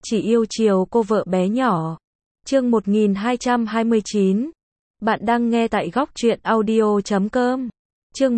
chỉ yêu chiều cô vợ bé nhỏ. Chương 1229. Bạn đang nghe tại góc truyện audio.com. Chương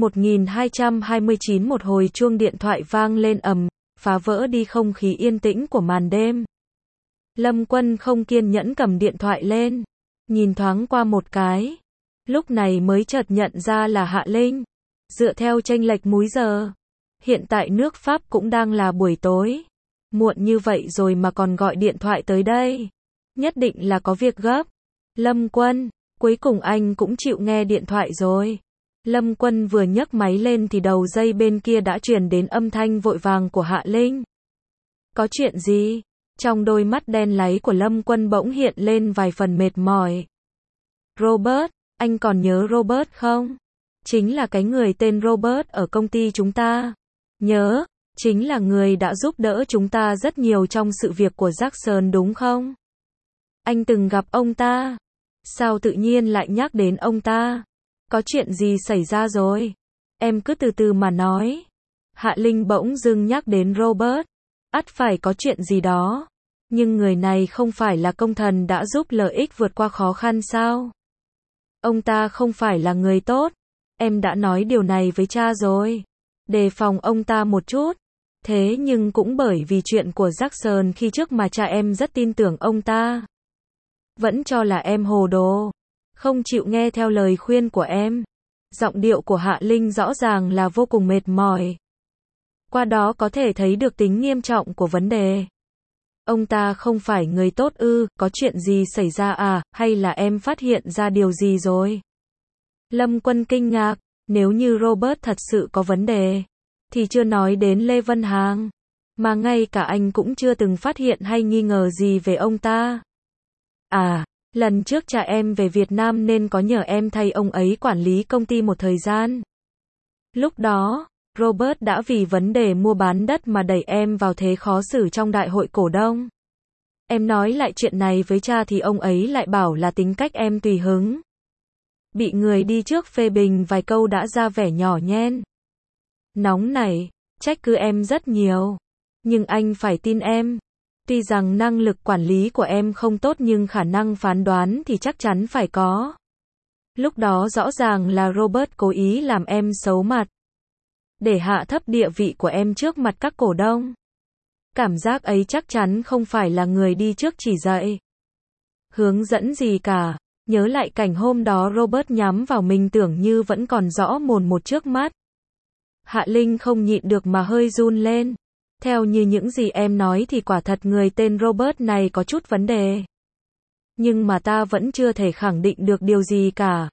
1229. Một hồi chuông điện thoại vang lên ầm, phá vỡ đi không khí yên tĩnh của màn đêm. Lâm Quân không kiên nhẫn cầm điện thoại lên, nhìn thoáng qua một cái, lúc này mới chợt nhận ra là Hạ Linh. Dựa theo chênh lệch múi giờ, hiện tại nước Pháp cũng đang là buổi tối. Muộn như vậy rồi mà còn gọi điện thoại tới đây, nhất định là có việc gấp. Lâm Quân, cuối cùng anh cũng chịu nghe điện thoại rồi. Lâm Quân vừa nhấc máy lên thì đầu dây bên kia đã truyền đến âm thanh vội vàng của Hạ Linh. Có chuyện gì? Trong đôi mắt đen láy của Lâm Quân bỗng hiện lên vài phần mệt mỏi. Robert, anh còn nhớ Robert không? Chính là cái người tên Robert ở công ty chúng ta. Nhớ, chính là người đã giúp đỡ chúng ta rất nhiều trong sự việc của Jackson đúng không? Anh từng gặp ông ta. Sao tự nhiên lại nhắc đến ông ta? Có chuyện gì xảy ra rồi? Em cứ từ từ mà nói. Hạ Linh bỗng dưng nhắc đến Robert. Ắt phải có chuyện gì đó. Nhưng người này không phải là công thần đã giúp lợi ích vượt qua khó khăn sao? Ông ta không phải là người tốt. Em đã nói điều này với cha rồi. Đề phòng ông ta một chút. Thế nhưng cũng bởi vì chuyện của Jackson khi trước mà cha em rất tin tưởng ông ta. Vẫn cho là em hồ đồ. Không chịu nghe theo lời khuyên của em. Giọng điệu của Hạ Linh rõ ràng là vô cùng mệt mỏi. Qua đó có thể thấy được tính nghiêm trọng của vấn đề. Ông ta không phải người tốt ư? Có chuyện gì xảy ra à? Hay là em phát hiện ra điều gì rồi? Lâm Quân kinh ngạc. Nếu như Robert thật sự có vấn đề, thì chưa nói đến Lê Vân Hàng, mà ngay cả anh cũng chưa từng phát hiện hay nghi ngờ gì về ông ta. À, lần trước cha em về Việt Nam nên có nhờ em thay ông ấy quản lý công ty một thời gian. Lúc đó, Robert đã vì vấn đề mua bán đất mà đẩy em vào thế khó xử trong đại hội cổ đông. Em nói lại chuyện này với cha thì ông ấy lại bảo là tính cách em tùy hứng. Bị người đi trước phê bình vài câu đã ra vẻ nhỏ nhen. Nóng này, trách cứ em rất nhiều. Nhưng anh phải tin em. Tuy rằng năng lực quản lý của em không tốt nhưng khả năng phán đoán thì chắc chắn phải có. Lúc đó rõ ràng là Robert cố ý làm em xấu mặt. Để hạ thấp địa vị của em trước mặt các cổ đông. Cảm giác ấy chắc chắn không phải là người đi trước chỉ dạy, hướng dẫn gì cả. Nhớ lại cảnh hôm đó Robert nhắm vào mình tưởng như vẫn còn rõ mồn một trước mắt. Hạ Linh không nhịn được mà hơi run lên. Theo như những gì em nói thì quả thật người tên Robert này có chút vấn đề. Nhưng mà ta vẫn chưa thể khẳng định được điều gì cả.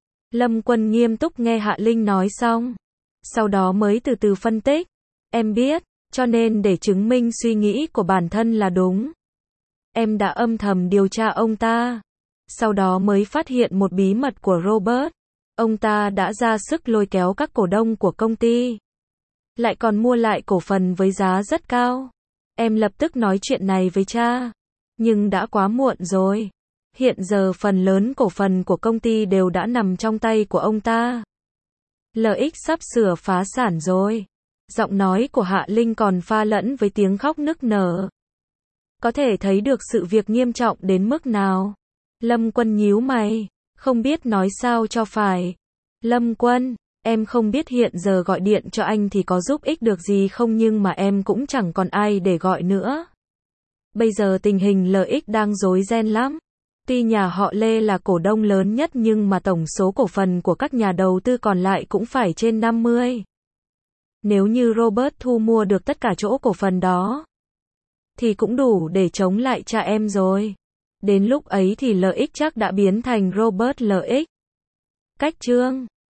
Lâm Quân nghiêm túc nghe Hạ Linh nói xong. Sau đó mới từ từ phân tích. Em biết, cho nên để chứng minh suy nghĩ của bản thân là đúng. Em đã âm thầm điều tra ông ta. Sau đó mới phát hiện một bí mật của Robert. Ông ta đã ra sức lôi kéo các cổ đông của công ty. Lại còn mua lại cổ phần với giá rất cao. Em lập tức nói chuyện này với cha. Nhưng đã quá muộn rồi. Hiện giờ phần lớn cổ phần của công ty đều đã nằm trong tay của ông ta. Lợi ích sắp sửa phá sản rồi. Giọng nói của Hạ Linh còn pha lẫn với tiếng khóc nức nở. Có thể thấy được sự việc nghiêm trọng đến mức nào. Lâm Quân nhíu mày, không biết nói sao cho phải. Lâm Quân, em không biết hiện giờ gọi điện cho anh thì có giúp ích được gì không nhưng mà em cũng chẳng còn ai để gọi nữa. Bây giờ tình hình lợi ích đang rối ren lắm. Tuy nhà họ Lê là cổ đông lớn nhất nhưng mà tổng số cổ phần của các nhà đầu tư còn lại cũng phải trên 50. Nếu như Robert thu mua được tất cả chỗ cổ phần đó, thì cũng đủ để chống lại cha em rồi. Đến lúc ấy thì lợi ích chắc đã biến thành Robert lợi ích. Cách chương